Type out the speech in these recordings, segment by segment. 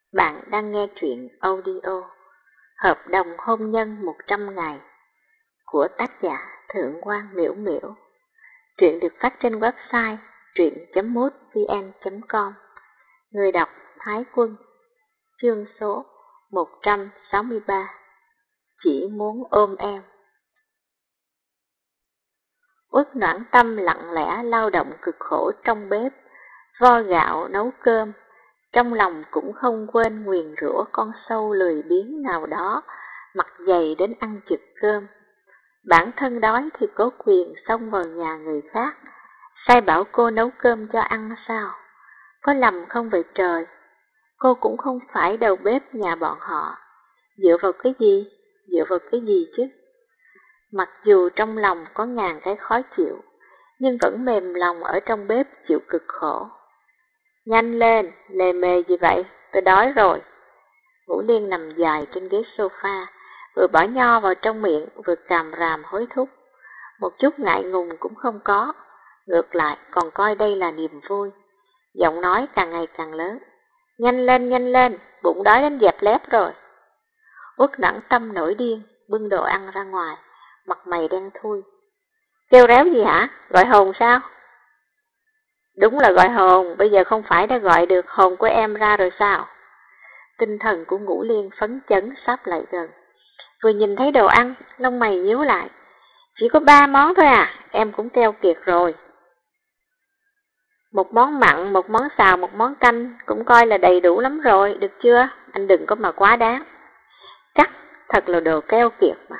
Bạn đang nghe truyện audio Hợp đồng hôn nhân 100 ngày của tác giả Thượng quan Miễu Miễu. Truyện được phát trên website truyện.mútvn.com. Người đọc Thái Quân. Chương số 163. Chỉ muốn ôm em. Uất Noãn Tâm lặng lẽ lao động cực khổ trong bếp, vo gạo nấu cơm. Trong lòng cũng không quên nguyền rủa con sâu lười biếng nào đó, mặt dày đến ăn chực cơm. Bản thân đói thì có quyền xông vào nhà người khác, sai bảo cô nấu cơm cho ăn sao? Có lầm không vậy trời? Cô cũng không phải đầu bếp nhà bọn họ. Dựa vào cái gì? Dựa vào cái gì chứ? Mặc dù trong lòng có ngàn cái khó chịu, nhưng vẫn mềm lòng ở trong bếp chịu cực khổ. Nhanh lên, lề mề gì vậy, tôi đói rồi. Ngũ Liên nằm dài trên ghế sofa, vừa bỏ nho vào trong miệng, vừa càm ràm hối thúc. Một chút ngại ngùng cũng không có, ngược lại còn coi đây là niềm vui. Giọng nói càng ngày càng lớn. Nhanh lên, bụng đói đến dẹp lép rồi. Uất Noãn Tâm nổi điên, bưng đồ ăn ra ngoài, mặt mày đen thui. Kêu réo gì hả? Gọi hồn sao? Đúng là gọi hồn, bây giờ không phải đã gọi được hồn của em ra rồi sao? Tinh thần của Ngũ Liên phấn chấn sắp lại gần. Vừa nhìn thấy đồ ăn, lông mày nhíu lại. Chỉ có 3 món thôi à, em cũng keo kiệt rồi. Một món mặn, một món xào, một món canh cũng coi là đầy đủ lắm rồi, được chưa? Anh đừng có mà quá đáng. Chắc thật là đồ keo kiệt mà.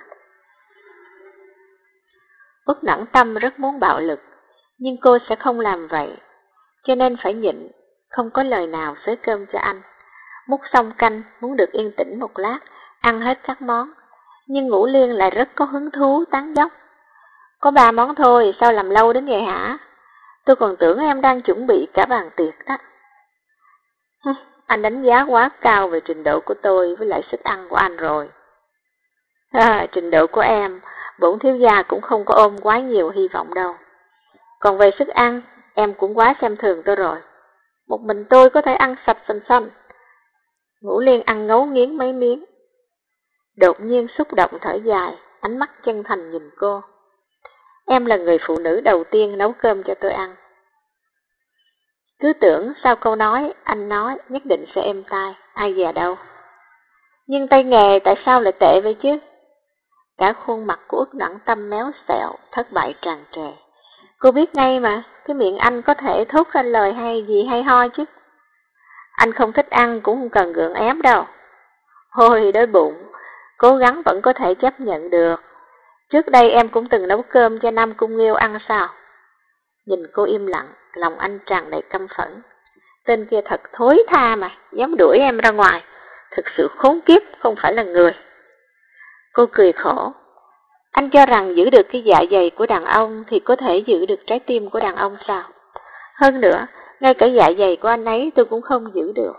Uất Noãn Tâm rất muốn bạo lực, nhưng cô sẽ không làm vậy, cho nên phải nhịn, không có lời nào xới cơm cho anh. Múc xong canh, muốn được yên tĩnh một lát, ăn hết các món. Nhưng Ngũ Liên lại rất có hứng thú tán dóc. Có 3 món thôi, sao làm lâu đến vậy hả? Tôi còn tưởng em đang chuẩn bị cả bàn tiệc đó. Anh đánh giá quá cao về trình độ của tôi với lại sức ăn của anh rồi. Trình độ của em, bổn thiếu gia cũng không có ôm quá nhiều hy vọng đâu. Còn về sức ăn, em cũng quá xem thường tôi rồi. Một mình tôi có thể ăn sạch xanh xanh. Ngũ Liên ăn ngấu nghiến mấy miếng. Đột nhiên xúc động thở dài, ánh mắt chân thành nhìn cô. Em là người phụ nữ đầu tiên nấu cơm cho tôi ăn. Cứ tưởng sau câu nói, anh nói nhất định sẽ êm tai, ai dè đâu. Nhưng tay nghề tại sao lại tệ vậy chứ? Cả khuôn mặt của Uất Noãn Tâm méo xẹo, thất bại tràn trề. Cô biết ngay mà, cái miệng anh có thể thốt ra lời hay gì hay ho chứ. Anh không thích ăn cũng không cần gượng ép đâu. Hôi đói bụng, cố gắng vẫn có thể chấp nhận được. Trước đây em cũng từng nấu cơm cho Nam Cung Nghiêu ăn sao? Nhìn cô im lặng, lòng anh tràn đầy căm phẫn. Tên kia thật thối tha mà, dám đuổi em ra ngoài. Thực sự khốn kiếp, không phải là người. Cô cười khổ. Anh cho rằng giữ được cái dạ dày của đàn ông thì có thể giữ được trái tim của đàn ông sao? Hơn nữa, ngay cả dạ dày của anh ấy tôi cũng không giữ được.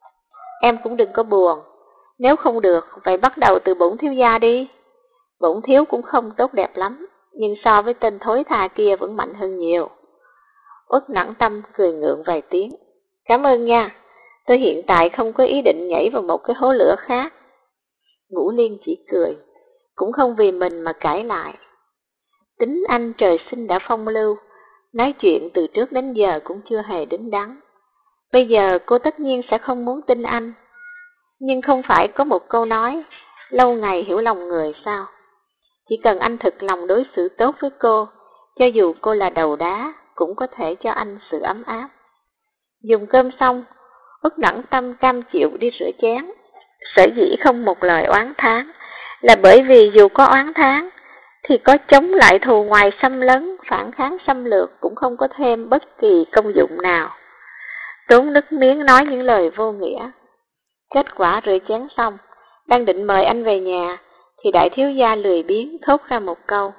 Em cũng đừng có buồn. Nếu không được, vậy bắt đầu từ bổn thiếu gia đi. Bổn thiếu cũng không tốt đẹp lắm, nhưng so với tên thối tha kia vẫn mạnh hơn nhiều. Uất Noãn Tâm cười ngượng vài tiếng. Cảm ơn nha, tôi hiện tại không có ý định nhảy vào một cái hố lửa khác. Ngũ Liên chỉ cười, cũng không vì mình mà cãi lại. Tính anh trời sinh đã phong lưu, nói chuyện từ trước đến giờ cũng chưa hề đứng đắn. Bây giờ cô tất nhiên sẽ không muốn tin anh. Nhưng không phải có một câu nói, lâu ngày hiểu lòng người sao? Chỉ cần anh thực lòng đối xử tốt với cô, cho dù cô là đầu đá, cũng có thể cho anh sự ấm áp. Dùng cơm xong, Uất Noãn Tâm cam chịu đi rửa chén. Sở dĩ không một lời oán thán, là bởi vì dù có oán thán, thì có chống lại thù ngoài xâm lấn, phản kháng xâm lược cũng không có thêm bất kỳ công dụng nào. Tốn nước miếng nói những lời vô nghĩa. Kết quả rửa chén xong, đang định mời anh về nhà, thì đại thiếu gia lười biếng thốt ra một câu.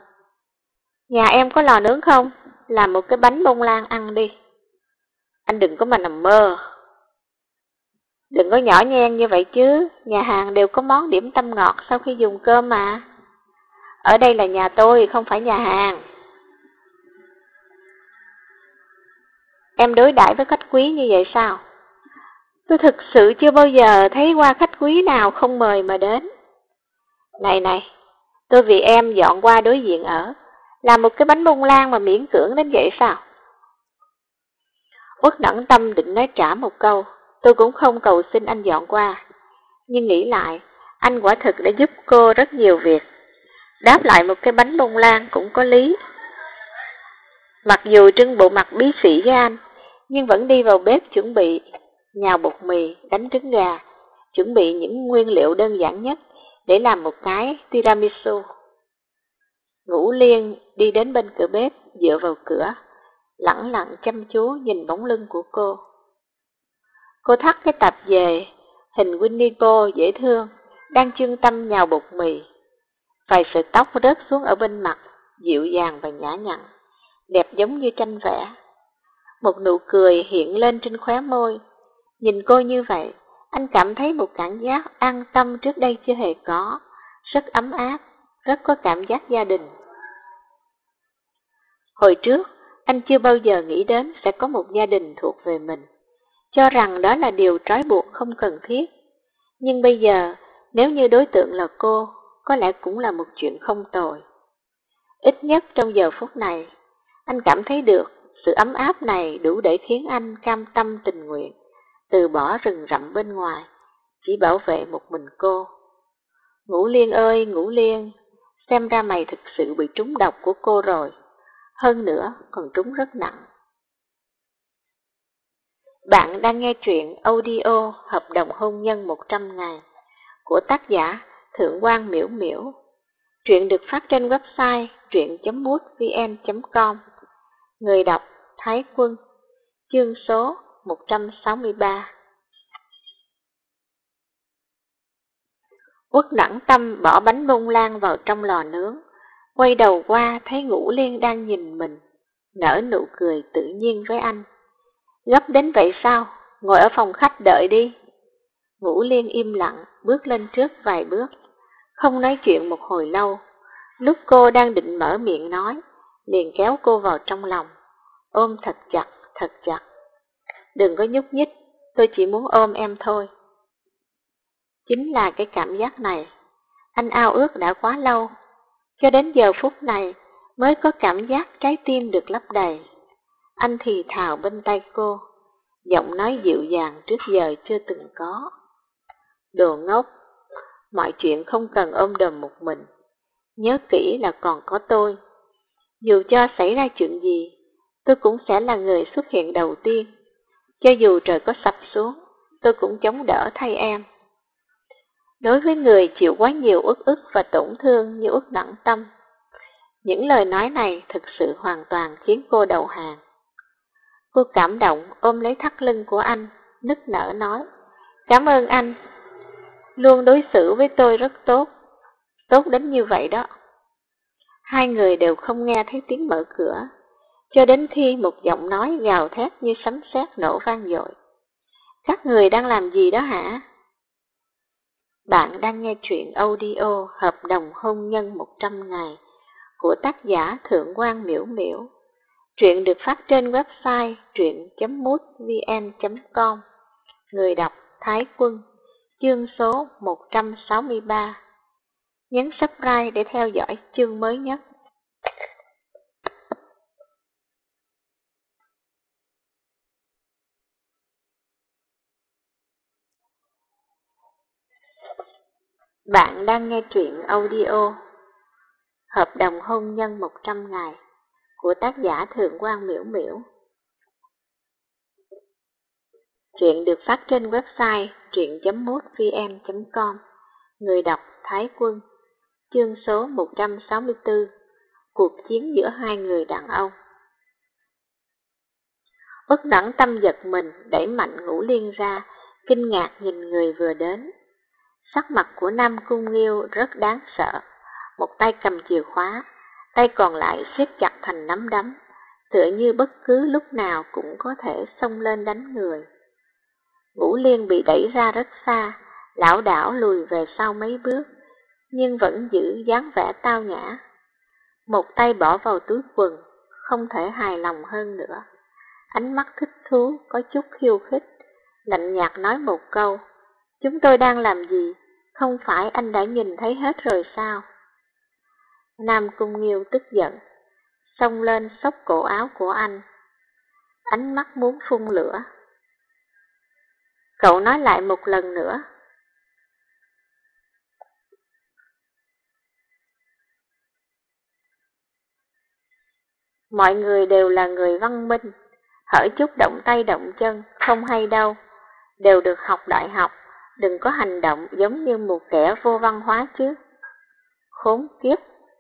Nhà em có lò nướng không? Làm một cái bánh bông lan ăn đi. Anh đừng có mà nằm mơ. Đừng có nhỏ nhen như vậy chứ, nhà hàng đều có món điểm tâm ngọt sau khi dùng cơm mà. Ở đây là nhà tôi, không phải nhà hàng. Em đối đãi với khách quý như vậy sao? Tôi thực sự chưa bao giờ thấy qua khách quý nào không mời mà đến. Này này, tôi vì em dọn qua đối diện ở, làm một cái bánh bông lan mà miễn cưỡng đến vậy sao? Uất Nẫn Tâm định nói trả một câu, tôi cũng không cầu xin anh dọn qua. Nhưng nghĩ lại, anh quả thực đã giúp cô rất nhiều việc. Đáp lại một cái bánh bông lan cũng có lý. Mặc dù trưng bộ mặt bí xị với anh, nhưng vẫn đi vào bếp chuẩn bị nhào bột mì, đánh trứng gà, chuẩn bị những nguyên liệu đơn giản nhất để làm một cái tiramisu. Ngũ Liên đi đến bên cửa bếp, dựa vào cửa, lẳng lặng chăm chú nhìn bóng lưng của cô. Cô thắt cái tạp dề, hình Winnie Pooh dễ thương, đang chuyên tâm nhào bột mì. Vài sợi tóc rớt xuống ở bên mặt, dịu dàng và nhã nhặn, đẹp giống như tranh vẽ. Một nụ cười hiện lên trên khóe môi. Nhìn cô như vậy, anh cảm thấy một cảm giác an tâm trước đây chưa hề có, rất ấm áp, rất có cảm giác gia đình. Hồi trước, anh chưa bao giờ nghĩ đến sẽ có một gia đình thuộc về mình, cho rằng đó là điều trói buộc không cần thiết. Nhưng bây giờ, nếu như đối tượng là cô, có lẽ cũng là một chuyện không tồi. Ít nhất trong giờ phút này, anh cảm thấy được sự ấm áp này đủ để khiến anh cam tâm tình nguyện, từ bỏ rừng rậm bên ngoài, chỉ bảo vệ một mình cô. Ngũ Liên ơi, Ngũ Liên, xem ra mày thực sự bị trúng độc của cô rồi. Hơn nữa, còn trúng rất nặng. Bạn đang nghe truyện audio Hợp đồng hôn nhân 100 ngày của tác giả Thượng quan Miễu Miễu. Truyện được phát trên website truyện.mútvn.com. Người đọc Thái Quân. Chương số 163. Uất Nẫn Tâm bỏ bánh bông lan vào trong lò nướng, quay đầu qua thấy Ngũ Liên đang nhìn mình, nở nụ cười tự nhiên với anh. Gấp đến vậy sao? Ngồi ở phòng khách đợi đi. Ngũ Liên im lặng, bước lên trước vài bước, không nói chuyện một hồi lâu. Lúc cô đang định mở miệng nói, liền kéo cô vào trong lòng, ôm thật chặt, thật chặt. Đừng có nhúc nhích, tôi chỉ muốn ôm em thôi. Chính là cái cảm giác này, anh ao ước đã quá lâu, cho đến giờ phút này mới có cảm giác trái tim được lấp đầy. Anh thì thào bên tay cô, giọng nói dịu dàng trước giờ chưa từng có. Đồ ngốc, mọi chuyện không cần ôm đồm một mình, nhớ kỹ là còn có tôi. Dù cho xảy ra chuyện gì, tôi cũng sẽ là người xuất hiện đầu tiên. Cho dù trời có sập xuống, tôi cũng chống đỡ thay em. Đối với người chịu quá nhiều uất ức và tổn thương như Uất Nẫn Tâm, những lời nói này thực sự hoàn toàn khiến cô đầu hàng. Cô cảm động ôm lấy thắt lưng của anh, nức nở nói, cảm ơn anh, luôn đối xử với tôi rất tốt, tốt đến như vậy đó. Hai người đều không nghe thấy tiếng mở cửa, cho đến khi một giọng nói gào thét như sấm sét nổ vang dội. Các người đang làm gì đó hả? Bạn đang nghe truyện audio Hợp đồng hôn nhân 100 ngày của tác giả Thượng quan Miễu Miễu. Truyện được phát trên website truyện.mútvn.com. Người đọc Thái Quân. Chương số 163. Nhấn subscribe để theo dõi chương mới nhất. Bạn đang nghe truyện audio Hợp đồng hôn nhân 100 ngày của tác giả Thượng quan Miễu Miễu. Truyện được phát trên website truyện.mútvn.com. Người đọc Thái Quân. Chương số 164. Cuộc chiến giữa hai người đàn ông. Uất Nẫn Tâm giật mình, đẩy mạnh Ngũ Liên ra, kinh ngạc nhìn người vừa đến. Sắc mặt của Nam Cung Nghiêu rất đáng sợ, một tay cầm chìa khóa, tay còn lại siết chặt thành nắm đấm, tựa như bất cứ lúc nào cũng có thể xông lên đánh người. Ngũ Liên bị đẩy ra rất xa, lảo đảo lùi về sau mấy bước, nhưng vẫn giữ dáng vẻ tao nhã. Một tay bỏ vào túi quần, không thể hài lòng hơn nữa. Ánh mắt thích thú có chút khiêu khích, lạnh nhạt nói một câu, chúng tôi đang làm gì, không phải anh đã nhìn thấy hết rồi sao? Nam Cung Nghiêu tức giận, xông lên xốc cổ áo của anh, ánh mắt muốn phun lửa. Cậu nói lại một lần nữa. Mọi người đều là người văn minh, hở chút động tay động chân, không hay đâu, đều được học đại học, đừng có hành động giống như một kẻ vô văn hóa chứ. Khốn kiếp!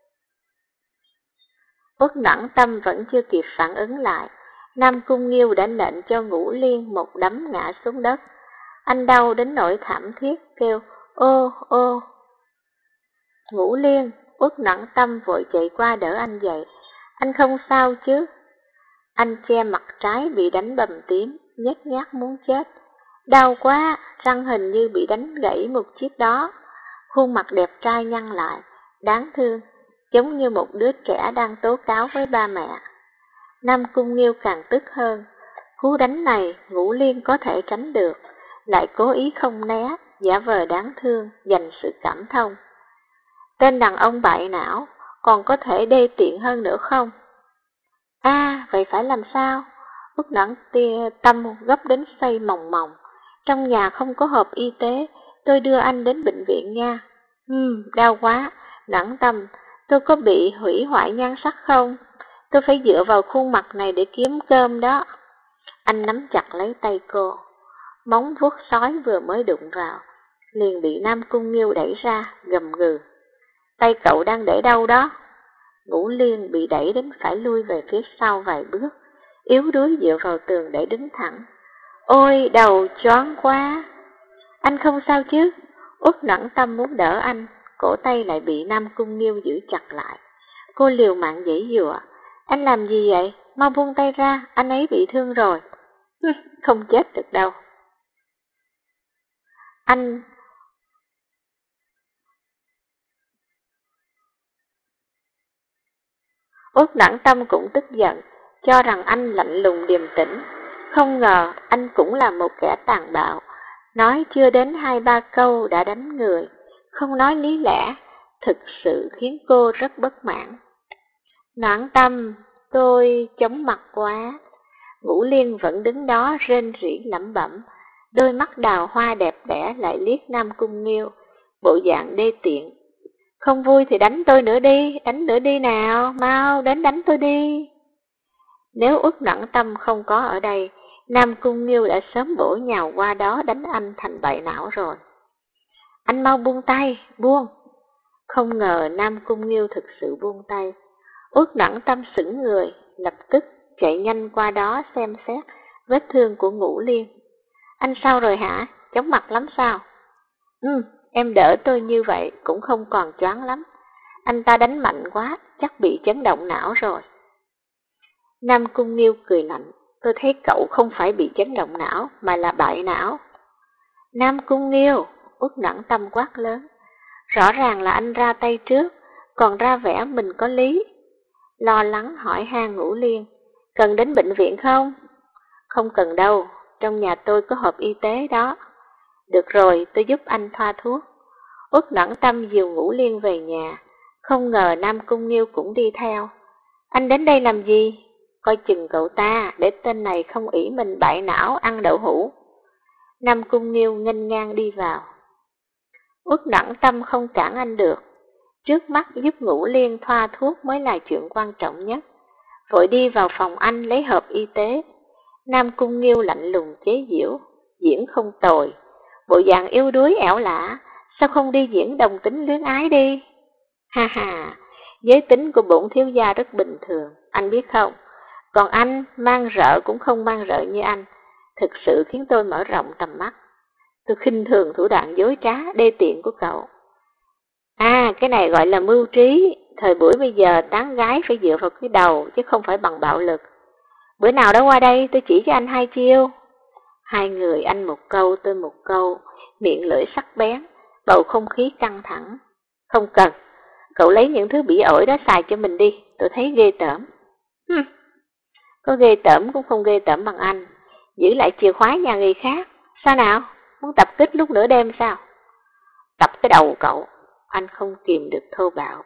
Uất Noãn Tâm vẫn chưa kịp phản ứng lại, Nam Cung Nghiêu đã lệnh cho Ngũ Liên một đấm ngã xuống đất. Anh đau đến nỗi thảm thiết, kêu, ô, ô. Ngũ Liên, Uất Noãn Tâm vội chạy qua đỡ anh dậy. Anh không sao chứ? Anh che mặt trái bị đánh bầm tím, nhếch nhác muốn chết. Đau quá, răng hình như bị đánh gãy một chiếc đó. Khuôn mặt đẹp trai nhăn lại, đáng thương, giống như một đứa trẻ đang tố cáo với ba mẹ. Nam Cung Nghiêu càng tức hơn. Cú đánh này Ngũ Liên có thể tránh được, lại cố ý không né, giả vờ đáng thương, dành sự cảm thông. Tên đàn ông bại não, còn có thể đê tiện hơn nữa không? Vậy phải làm sao? Uất Noãn Tâm gấp đến say mòng mòng. Trong nhà không có hộp y tế, tôi đưa anh đến bệnh viện nha. Đau quá, Noãn Tâm, tôi có bị hủy hoại nhan sắc không? Tôi phải dựa vào khuôn mặt này để kiếm cơm đó. Anh nắm chặt lấy tay cô. Móng vuốt sói vừa mới đụng vào, liền bị Nam Cung Nghiêu đẩy ra, gầm gừ. Tay cậu đang để đâu đó? Ngũ Liên bị đẩy đến phải lui về phía sau vài bước, yếu đuối dựa vào tường để đứng thẳng. Ôi, đầu choáng quá! Anh không sao chứ? Uất Noãn Tâm muốn đỡ anh, cổ tay lại bị Nam Cung Nghiêu giữ chặt lại. Cô liều mạng giãy giụa. Anh làm gì vậy? Mau buông tay ra, anh ấy bị thương rồi. Không chết được đâu. Anh... Uất Noãn Tâm cũng tức giận, cho rằng anh lạnh lùng điềm tĩnh. Không ngờ anh cũng là một kẻ tàn bạo, nói chưa đến 2-3 câu đã đánh người, không nói lý lẽ, thực sự khiến cô rất bất mãn. Noãn Tâm, tôi chóng mặt quá. Ngũ Liên vẫn đứng đó rên rỉ lẩm bẩm, đôi mắt đào hoa đẹp đẽ lại liếc Nam Cung Nghiêu, bộ dạng đê tiện. Không vui thì đánh tôi nữa đi, đánh nữa đi nào, mau đến đánh tôi đi. Nếu Uất Noãn Tâm không có ở đây, Nam Cung Nghiêu đã sớm bổ nhào qua đó đánh anh thành bại não rồi. Anh mau buông tay, buông. Không ngờ Nam Cung Nghiêu thực sự buông tay. Uất Noãn Tâm sững người, lập tức chạy nhanh qua đó xem xét vết thương của Ngũ Liên. Anh sao rồi hả? Chóng mặt lắm sao? Em đỡ tôi như vậy cũng không còn choáng lắm. Anh ta đánh mạnh quá, chắc bị chấn động não rồi. Nam Cung Nghiêu cười lạnh, tôi thấy cậu không phải bị chấn động não mà là bại não. Nam Cung Nghiêu, Uất Noãn Tâm quát lớn, rõ ràng là anh ra tay trước, còn ra vẻ mình có lý. Lo lắng hỏi han Ngũ Liên, cần đến bệnh viện không? Không cần đâu, trong nhà tôi có hộp y tế đó. Được rồi, tôi giúp anh thoa thuốc. Uất Noãn Tâm dìu Ngũ Liên về nhà, không ngờ Nam Cung Nghiêu cũng đi theo. Anh đến đây làm gì? Coi chừng cậu ta, để tên này không ỷ mình bại não ăn đậu hũ. Nam Cung Nghiêu nghênh ngang đi vào. Uất Noãn Tâm không cản anh được. Trước mắt giúp Ngũ Liên thoa thuốc mới là chuyện quan trọng nhất. Vội đi vào phòng anh lấy hộp y tế. Nam Cung Nghiêu lạnh lùng chế giễu, diễn không tồi. Bộ dạng yếu đuối ẻo lả, sao không đi diễn đồng tính luyến ái đi? Ha ha, giới tính của bổn thiếu gia rất bình thường, anh biết không? Còn anh, mang rợ cũng không mang rợ như anh, thực sự khiến tôi mở rộng tầm mắt. Tôi khinh thường thủ đoạn dối trá, đê tiện của cậu. Cái này gọi là mưu trí, thời buổi bây giờ tán gái phải dựa vào cái đầu chứ không phải bằng bạo lực. Bữa nào đó qua đây tôi chỉ cho anh 2 chiêu. Hai người anh một câu tôi một câu, miệng lưỡi sắc bén, bầu không khí căng thẳng. Không cần, cậu lấy những thứ bỉ ổi đó xài cho mình đi, tôi thấy ghê tởm. Có ghê tởm cũng không ghê tởm bằng anh, giữ lại chìa khóa nhà người khác, Sao nào? Muốn tập kích lúc nửa đêm sao? Tập cái đầu cậu, anh không kìm được thô bạo.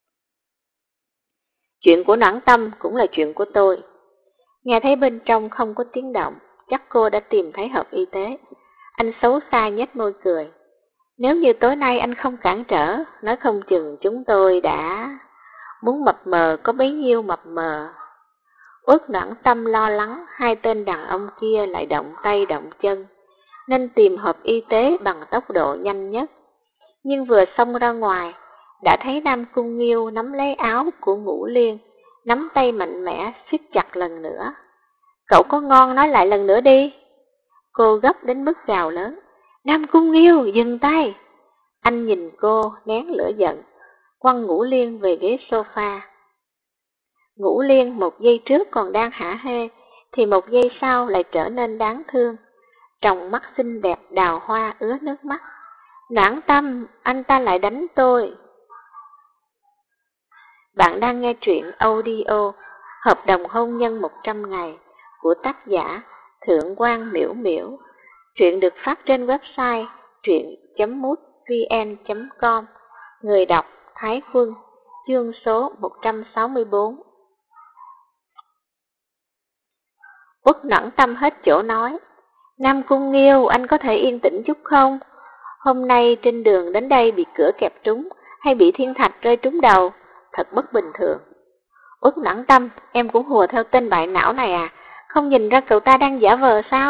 Chuyện của Noãn Tâm cũng là chuyện của tôi. Nghe thấy bên trong không có tiếng động, chắc cô đã tìm thấy hộp y tế. Anh xấu xa nhếch môi cười. Nếu như tối nay anh không cản trở, nói không chừng chúng tôi đã muốn mập mờ có bấy nhiêu mập mờ. Uất Noãn Tâm lo lắng hai tên đàn ông kia lại động tay động chân, nên tìm hộp y tế bằng tốc độ nhanh nhất. Nhưng vừa xông ra ngoài, đã thấy Nam Cung Nghiêu nắm lấy áo của Ngũ Liên, nắm tay mạnh mẽ siết chặt lần nữa. Cậu có ngon nói lại lần nữa đi. Cô gấp đến mức gào lớn. Nam Cung Nghiêu, dừng tay. Anh nhìn cô, nén lửa giận, quăng Ngũ Liên về ghế sofa. Ngũ Liên một giây trước còn đang hả hê, thì một giây sau lại trở nên đáng thương. Tròng mắt xinh đẹp đào hoa ứa nước mắt. Noãn Tâm, anh ta lại đánh tôi. Bạn đang nghe truyện audio Hợp đồng hôn nhân 100 ngày của tác giả Thượng Quan Miễu Miễu. Truyện được phát trên website truyện.mútvn.com. Người đọc Thái Quân. Chương số 164. Uất Noãn Tâm hết chỗ nói. Nam Cung Nghiêu, anh có thể yên tĩnh chút không? Hôm nay trên đường đến đây bị cửa kẹp trúng, hay bị thiên thạch rơi trúng đầu, thật bất bình thường. Uất Noãn Tâm, em cũng hùa theo tên bại não này à? Không nhìn ra cậu ta đang giả vờ sao?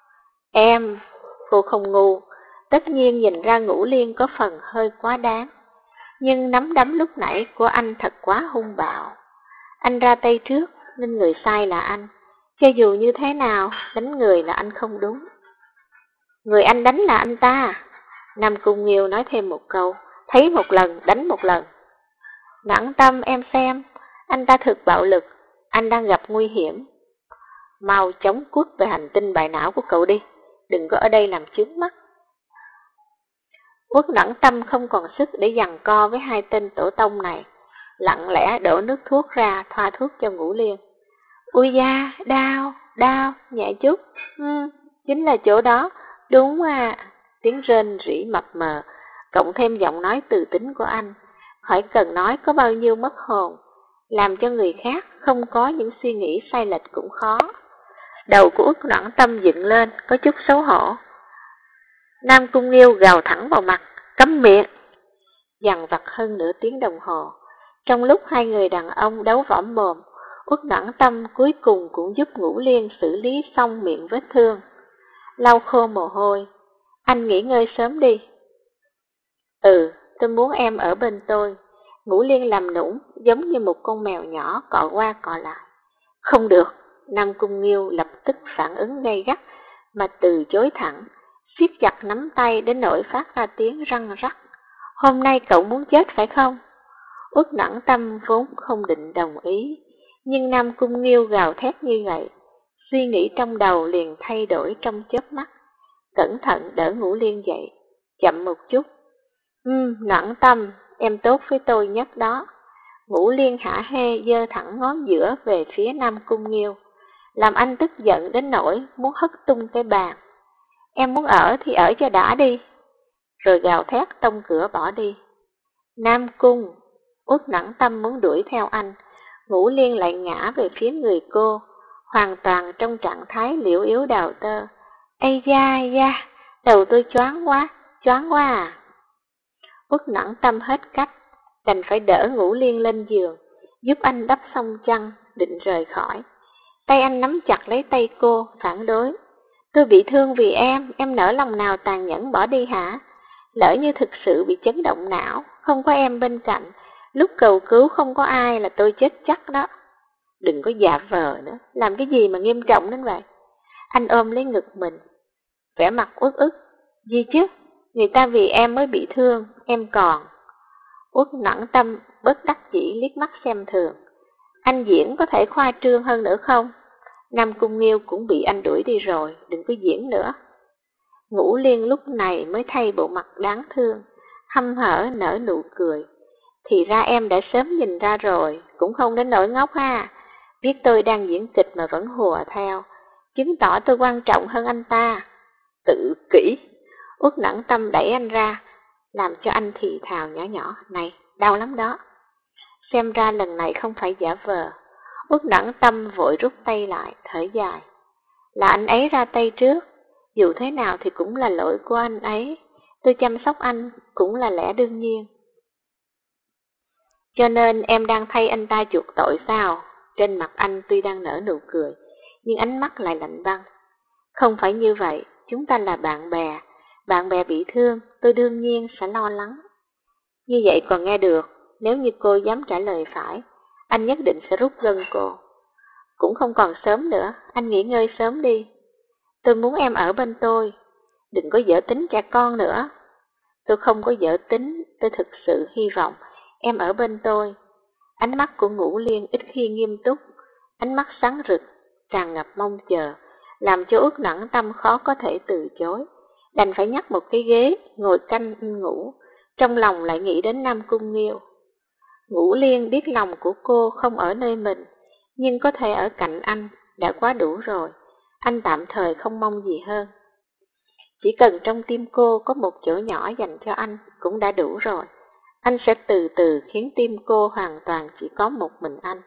Cô không ngu, tất nhiên nhìn ra Ngũ Liên có phần hơi quá đáng. Nhưng nắm đấm lúc nãy của anh thật quá hung bạo. Anh ra tay trước, nên người sai là anh. Cho dù như thế nào, đánh người là anh không đúng. Người anh đánh là anh ta. Nam Cung Nghiêu nói thêm một câu, thấy một lần, đánh một lần. Noãn Tâm, em xem, anh ta thực bạo lực, anh đang gặp nguy hiểm. Mau chống cút về hành tinh bại não của cậu đi, đừng có ở đây làm chướng mắt. Uất Noãn Tâm không còn sức để giằng co với hai tên tổ tông này, lặng lẽ đổ nước thuốc ra thoa thuốc cho Ngũ Liên. Ui da, đau, nhẹ chút, chính là chỗ đó, đúng à. Tiếng rên rỉ mập mờ, cộng thêm giọng nói từ tính của anh, khỏi cần nói có bao nhiêu mất hồn, làm cho người khác không có những suy nghĩ sai lệch cũng khó. Đầu của Uất Noãn Tâm dựng lên, có chút xấu hổ. Nam Cung Nghiêu gào thẳng vào mặt, câm miệng. Dằn vặt hơn nửa tiếng đồng hồ, trong lúc hai người đàn ông đấu võ mồm, Uất Noãn Tâm cuối cùng cũng giúp Ngũ Liên xử lý xong miệng vết thương, lau khô mồ hôi. Anh nghỉ ngơi sớm đi. Tôi muốn em ở bên tôi. Ngũ Liên làm nũng, giống như một con mèo nhỏ cọ qua cọ lại. Không được, Nam Cung Nghiêu lập tức phản ứng gay gắt, mà từ chối thẳng, siết chặt nắm tay đến nỗi phát ra tiếng răng rắc. Hôm nay cậu muốn chết phải không? Uất Noãn Tâm vốn không định đồng ý, nhưng Nam Cung Nghiêu gào thét như vậy, suy nghĩ trong đầu liền thay đổi trong chớp mắt. Cẩn thận đỡ Ngũ Liên dậy, chậm một chút. Noãn Tâm, em tốt với tôi nhất đó. Ngũ Liên hả hê giơ thẳng ngón giữa về phía Nam Cung Nghiêu, làm anh tức giận đến nỗi muốn hất tung cái bàn. Em muốn ở thì ở cho đã đi. Rồi gào thét tông cửa bỏ đi. Nam Cung, Uất Noãn Tâm muốn đuổi theo anh, Ngũ Liên lại ngã về phía người cô, hoàn toàn trong trạng thái liễu yếu đào tơ. Ây da, đầu tôi choáng quá à. Uất Noãn Tâm hết cách, đành phải đỡ Ngũ Liên lên giường, giúp anh đắp xong chăn, định rời khỏi. Tay anh nắm chặt lấy tay cô, phản đối. Tôi bị thương vì em nỡ lòng nào tàn nhẫn bỏ đi hả? Lỡ như thực sự bị chấn động não, không có em bên cạnh, lúc cầu cứu không có ai là tôi chết chắc đó. Đừng có giả vờ nữa, làm cái gì mà nghiêm trọng đến vậy? Anh ôm lấy ngực mình, vẻ mặt uất ức. Gì chứ, người ta vì em mới bị thương, em còn. Uất Noãn Tâm bất đắc dĩ liếc mắt xem thường. Anh diễn có thể khoa trương hơn nữa không? Nam Cung Nghiêu cũng bị anh đuổi đi rồi, đừng có diễn nữa. Ngũ Liên lúc này mới thay bộ mặt đáng thương, hăm hở nở nụ cười. Thì ra em đã sớm nhìn ra rồi, cũng không đến nỗi ngốc ha. Biết tôi đang diễn kịch mà vẫn hùa theo, chứng tỏ tôi quan trọng hơn anh ta. Tự kỷ. Uất Nẫn Tâm đẩy anh ra, làm cho anh thì thào nhỏ nhỏ, này, đau lắm đó. Xem ra lần này không phải giả vờ. Uất Nẫn Tâm vội rút tay lại, thở dài. Là anh ấy ra tay trước, dù thế nào thì cũng là lỗi của anh ấy, tôi chăm sóc anh cũng là lẽ đương nhiên. Cho nên em đang thay anh ta chuộc tội sao? Trên mặt anh tuy đang nở nụ cười, nhưng ánh mắt lại lạnh băng. Không phải như vậy, chúng ta là bạn bè bị thương, tôi đương nhiên sẽ lo lắng. Như vậy còn nghe được, nếu như cô dám trả lời phải, anh nhất định sẽ rút gân cô. Cũng không còn sớm nữa, anh nghỉ ngơi sớm đi. Tôi muốn em ở bên tôi, đừng có dở tính trẻ con nữa. Tôi không có dở tính, tôi thực sự hy vọng em ở bên tôi. Ánh mắt của Ngũ Liên ít khi nghiêm túc, ánh mắt sáng rực, tràn ngập mong chờ, làm cho Uất Nẫn Tâm khó có thể từ chối. Đành phải nhắc một cái ghế, ngồi canh anh ngủ, trong lòng lại nghĩ đến Nam Cung Nghiêu. Ngũ Liên biết lòng của cô không ở nơi mình, nhưng có thể ở cạnh anh, đã quá đủ rồi. Anh tạm thời không mong gì hơn. Chỉ cần trong tim cô có một chỗ nhỏ dành cho anh cũng đã đủ rồi. Anh sẽ từ từ khiến tim cô hoàn toàn chỉ có một mình anh.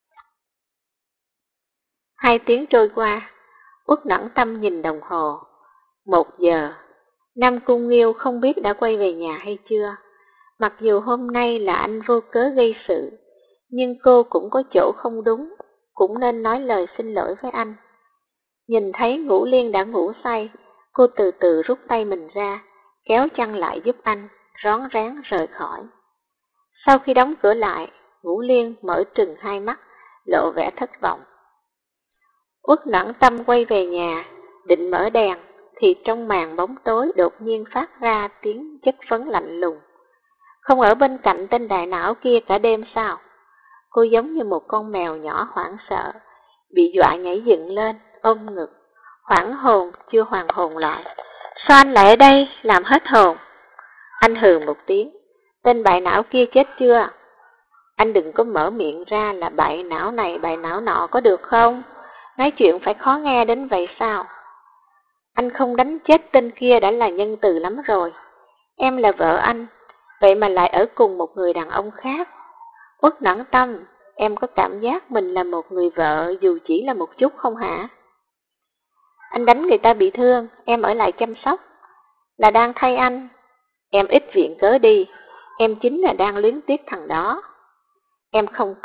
2 tiếng trôi qua, Uất Nẫn Tâm nhìn đồng hồ. 1 giờ, Nam Cung Nghiêu không biết đã quay về nhà hay chưa. Mặc dù hôm nay là anh vô cớ gây sự, nhưng cô cũng có chỗ không đúng, cũng nên nói lời xin lỗi với anh. Nhìn thấy Ngũ Liên đã ngủ say, cô từ từ rút tay mình ra, kéo chăn lại giúp anh, rón rén rời khỏi. Sau khi đóng cửa lại, Ngũ Liên mở trừng 2 mắt, lộ vẻ thất vọng. Uất Nẫn Tâm quay về nhà, định mở đèn, thì trong màn bóng tối đột nhiên phát ra tiếng chất vấn lạnh lùng. Không ở bên cạnh tên đại não kia cả đêm sao? Cô giống như một con mèo nhỏ hoảng sợ, bị dọa nhảy dựng lên, ôm ngực, hoảng hồn chưa hoàn hồn lại. Sao anh lại ở đây, làm hết hồn? Anh hừ một tiếng, tên bại não kia chết chưa? Anh đừng có mở miệng ra là bại não này bại não nọ có được không? Nói chuyện phải khó nghe đến vậy sao? Anh không đánh chết tên kia đã là nhân từ lắm rồi. Em là vợ anh, vậy mà lại ở cùng một người đàn ông khác. Uất Nẫn Tâm, em có cảm giác mình là một người vợ dù chỉ là một chút không hả? Anh đánh người ta bị thương, em ở lại chăm sóc, là đang thay anh. Em ít viện cớ đi, em chính là đang luyến tiếc thằng đó. Em không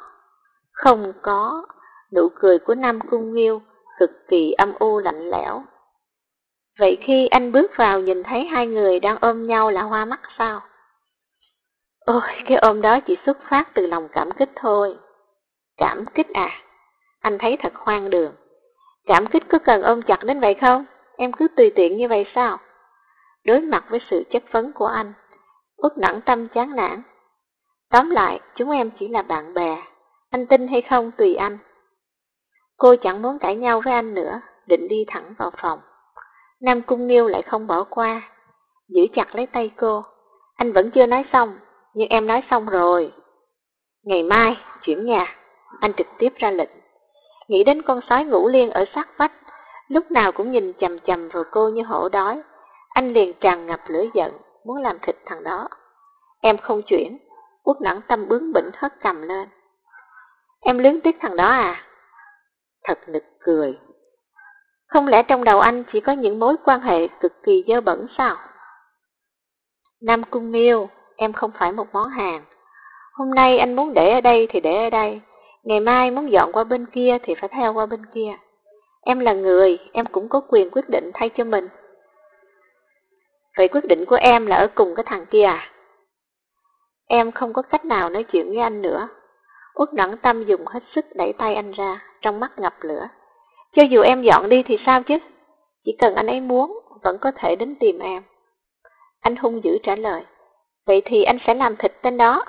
có. Nụ cười của Nam Cung Nghiêu cực kỳ âm u lạnh lẽo. Vậy khi anh bước vào nhìn thấy 2 người đang ôm nhau là hoa mắt sao? Ôi, cái ôm đó chỉ xuất phát từ lòng cảm kích thôi. Cảm kích à? Anh thấy thật hoang đường. Cảm kích có cần ôm chặt đến vậy không? Em cứ tùy tiện như vậy sao? Đối mặt với sự chất vấn của anh, Uất Nẫn Tâm chán nản. Tóm lại, chúng em chỉ là bạn bè. Anh tin hay không tùy anh. Cô chẳng muốn cãi nhau với anh nữa, định đi thẳng vào phòng. Nam Cung Nghiêu lại không bỏ qua, giữ chặt lấy tay cô. Anh vẫn chưa nói xong, nhưng em nói xong rồi. Ngày mai, chuyển nhà, anh trực tiếp ra lệnh. Nghĩ đến con sói Ngũ Liên ở sát vách, lúc nào cũng nhìn chằm chằm vào cô như hổ đói. Anh liền tràn ngập lửa giận, muốn làm thịt thằng đó. Em không chuyển. Uất Nẫn Tâm bướng bỉnh hất cằm lên. Em luyến tiếc thằng đó à? Thật nực cười. Không lẽ trong đầu anh chỉ có những mối quan hệ cực kỳ dơ bẩn sao? Nam Cung Nghiêu, em không phải một món hàng. Hôm nay anh muốn để ở đây thì để ở đây, ngày mai muốn dọn qua bên kia thì phải theo qua bên kia. Em là người, em cũng có quyền quyết định thay cho mình. Vậy quyết định của em là ở cùng cái thằng kia à? Em không có cách nào nói chuyện với anh nữa. Uất Nẫn Tâm dùng hết sức đẩy tay anh ra, trong mắt ngập lửa. Cho dù em dọn đi thì sao chứ? Chỉ cần anh ấy muốn, vẫn có thể đến tìm em. Anh hung dữ trả lời. Vậy thì anh sẽ làm thịt tên đó.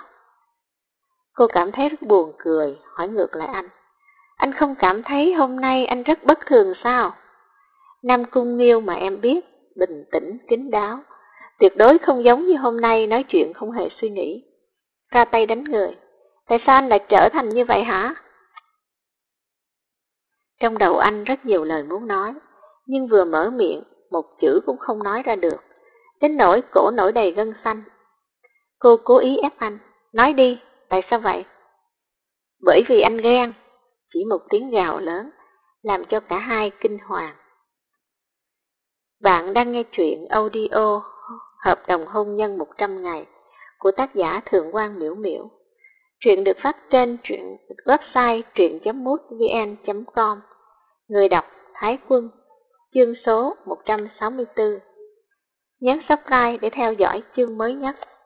Cô cảm thấy rất buồn cười, hỏi ngược lại anh. Anh không cảm thấy hôm nay anh rất bất thường sao? Nam Cung Nghiêu mà em biết, bình tĩnh, kín đáo, tuyệt đối không giống như hôm nay nói chuyện không hề suy nghĩ. Ra tay đánh người. Tại sao anh lại trở thành như vậy hả? Trong đầu anh rất nhiều lời muốn nói, nhưng vừa mở miệng một chữ cũng không nói ra được, đến nỗi cổ nổi đầy gân xanh. Cô cố ý ép anh, nói đi, tại sao vậy? Bởi vì anh ghen, chỉ một tiếng gào lớn, làm cho cả hai kinh hoàng. Bạn đang nghe truyện audio Hợp đồng hôn nhân 100 ngày của tác giả Thượng quan Miễu Miễu. Truyện được phát trên website truyện.mútvn.com. Người đọc Thái Quân. Chương số 164. Nhấn subscribe để theo dõi chương mới nhất.